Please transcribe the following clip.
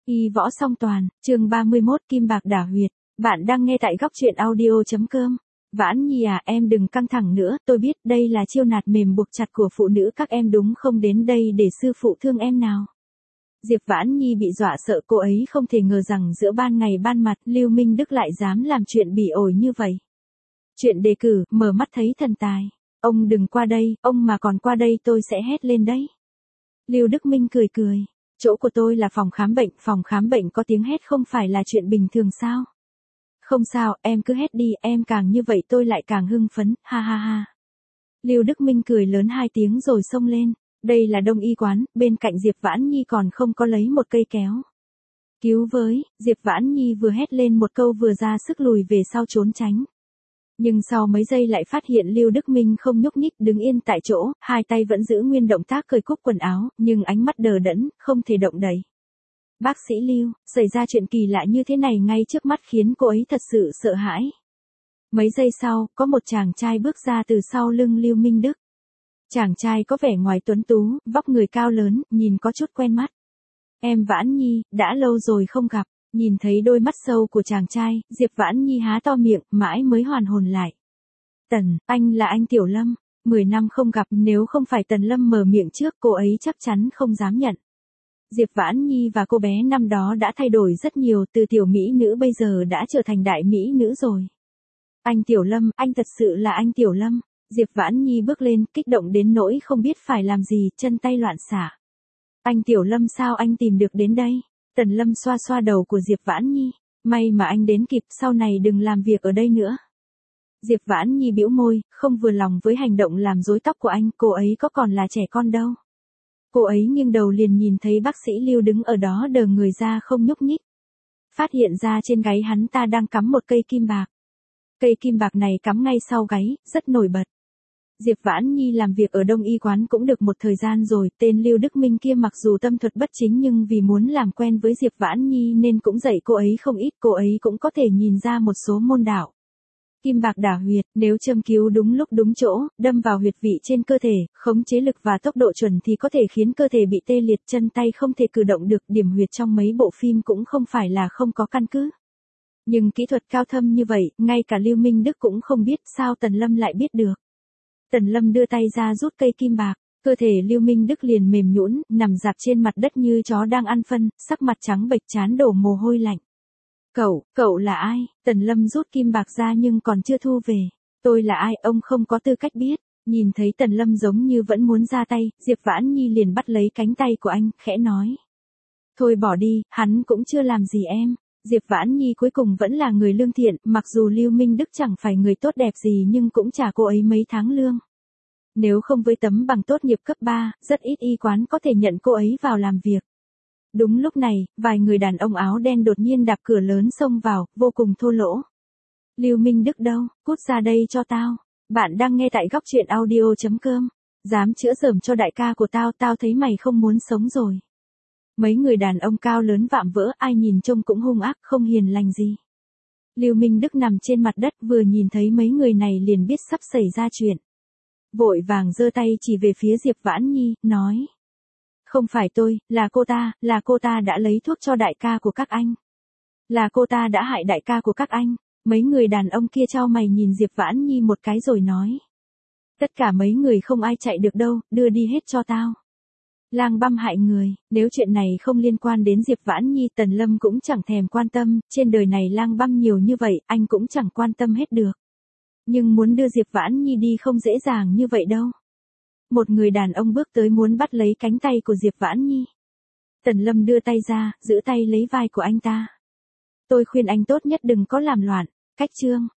Y võ song toàn, chương 31 Kim bạc đả huyệt. Bạn đang nghe tại góc truyện audio.com. Vãn Nhi à, em đừng căng thẳng nữa, tôi biết đây là chiêu nạt mềm buộc chặt của phụ nữ các em đúng không, đến đây để sư phụ thương em nào. Diệp Vãn Nhi bị dọa sợ, cô ấy không thể ngờ rằng giữa ban ngày ban mặt Lưu Minh Đức lại dám làm chuyện bỉ ổi như vậy. Chuyện đề cử, mở mắt thấy thần tài. Ông đừng qua đây, ông mà còn qua đây tôi sẽ hét lên đấy. Lưu Đức Minh cười cười. Chỗ của tôi là phòng khám bệnh có tiếng hét không phải là chuyện bình thường sao? Không sao, em cứ hét đi, em càng như vậy tôi lại càng hưng phấn, ha ha ha. Lưu Đức Minh cười lớn 2 tiếng rồi xông lên. Đây là Đông y quán, bên cạnh Diệp Vãn Nhi còn không có lấy một cây kéo. Cứu với, Diệp Vãn Nhi vừa hét lên một câu vừa ra sức lùi về sau trốn tránh. Nhưng sau mấy giây lại phát hiện Lưu Đức Minh không nhúc nhích đứng yên tại chỗ, hai tay vẫn giữ nguyên động tác cởi cúc quần áo, nhưng ánh mắt đờ đẫn, không thể động đậy. Bác sĩ Lưu, xảy ra chuyện kỳ lạ như thế này ngay trước mắt khiến cô ấy thật sự sợ hãi. Mấy giây sau, có một chàng trai bước ra từ sau lưng Lưu Minh Đức. Chàng trai có vẻ ngoài tuấn tú, vóc người cao lớn, nhìn có chút quen mắt. Em Vãn Nhi, đã lâu rồi không gặp. Nhìn thấy đôi mắt sâu của chàng trai, Diệp Vãn Nhi há to miệng, mãi mới hoàn hồn lại. Tần, anh là anh Tiểu Lâm, 10 năm không gặp, nếu không phải Tần Lâm mở miệng trước cô ấy chắc chắn không dám nhận. Diệp Vãn Nhi và cô bé năm đó đã thay đổi rất nhiều, từ tiểu mỹ nữ bây giờ đã trở thành đại mỹ nữ rồi. Anh Tiểu Lâm, anh thật sự là anh Tiểu Lâm. Diệp Vãn Nhi bước lên, kích động đến nỗi không biết phải làm gì, chân tay loạn xạ. Anh Tiểu Lâm sao anh tìm được đến đây? Tần Lâm xoa xoa đầu của Diệp Vãn Nhi. May mà anh đến kịp, sau này đừng làm việc ở đây nữa. Diệp Vãn Nhi bĩu môi, không vừa lòng với hành động làm rối tóc của anh, cô ấy có còn là trẻ con đâu. Cô ấy nghiêng đầu liền nhìn thấy bác sĩ Lưu đứng ở đó đờ người ra không nhúc nhích. Phát hiện ra trên gáy hắn ta đang cắm một cây kim bạc. Cây kim bạc này cắm ngay sau gáy, rất nổi bật. Diệp Vãn Nhi làm việc ở Đông y quán cũng được một thời gian rồi, tên Lưu Đức Minh kia mặc dù tâm thuật bất chính nhưng vì muốn làm quen với Diệp Vãn Nhi nên cũng dạy cô ấy không ít, cô ấy cũng có thể nhìn ra một số môn đạo. Kim bạc đả huyệt, nếu châm cứu đúng lúc đúng chỗ, đâm vào huyệt vị trên cơ thể, khống chế lực và tốc độ chuẩn thì có thể khiến cơ thể bị tê liệt, chân tay không thể cử động được, điểm huyệt trong mấy bộ phim cũng không phải là không có căn cứ. Nhưng kỹ thuật cao thâm như vậy, ngay cả Lưu Minh Đức cũng không biết, sao Tần Lâm lại biết được. Tần Lâm đưa tay ra rút cây kim bạc, cơ thể Lưu Minh Đức liền mềm nhũn, nằm rạp trên mặt đất như chó đang ăn phân, sắc mặt trắng bệch trán đổ mồ hôi lạnh. Cậu là ai? Tần Lâm rút kim bạc ra nhưng còn chưa thu về. Tôi là ai, ông không có tư cách biết. Nhìn thấy Tần Lâm giống như vẫn muốn ra tay, Diệp Vãn Nhi liền bắt lấy cánh tay của anh, khẽ nói. Thôi bỏ đi, hắn cũng chưa làm gì em. Diệp Vãn Nhi cuối cùng vẫn là người lương thiện, mặc dù Lưu Minh Đức chẳng phải người tốt đẹp gì nhưng cũng trả cô ấy mấy tháng lương. Nếu không với tấm bằng tốt nghiệp cấp 3, rất ít y quán có thể nhận cô ấy vào làm việc. Đúng lúc này, vài người đàn ông áo đen đột nhiên đạp cửa lớn xông vào, vô cùng thô lỗ. Lưu Minh Đức đâu, cút ra đây cho tao. Bạn đang nghe tại góc truyện audio.com. Dám chữa xởm cho đại ca của tao, tao thấy mày không muốn sống rồi. Mấy người đàn ông cao lớn vạm vỡ, ai nhìn trông cũng hung ác, không hiền lành gì. Lưu Minh Đức nằm trên mặt đất vừa nhìn thấy mấy người này liền biết sắp xảy ra chuyện. Vội vàng giơ tay chỉ về phía Diệp Vãn Nhi, nói. Không phải tôi, là cô ta đã lấy thuốc cho đại ca của các anh. Là cô ta đã hại đại ca của các anh. Mấy người đàn ông kia chau mày nhìn Diệp Vãn Nhi một cái rồi nói. Tất cả mấy người không ai chạy được đâu, đưa đi hết cho tao. Lang băm hại người, nếu chuyện này không liên quan đến Diệp Vãn Nhi, Tần Lâm cũng chẳng thèm quan tâm, trên đời này lang băm nhiều như vậy, anh cũng chẳng quan tâm hết được. Nhưng muốn đưa Diệp Vãn Nhi đi không dễ dàng như vậy đâu. Một người đàn ông bước tới muốn bắt lấy cánh tay của Diệp Vãn Nhi. Tần Lâm đưa tay ra, giữ tay lấy vai của anh ta. Tôi khuyên anh tốt nhất đừng có làm loạn, cách chương.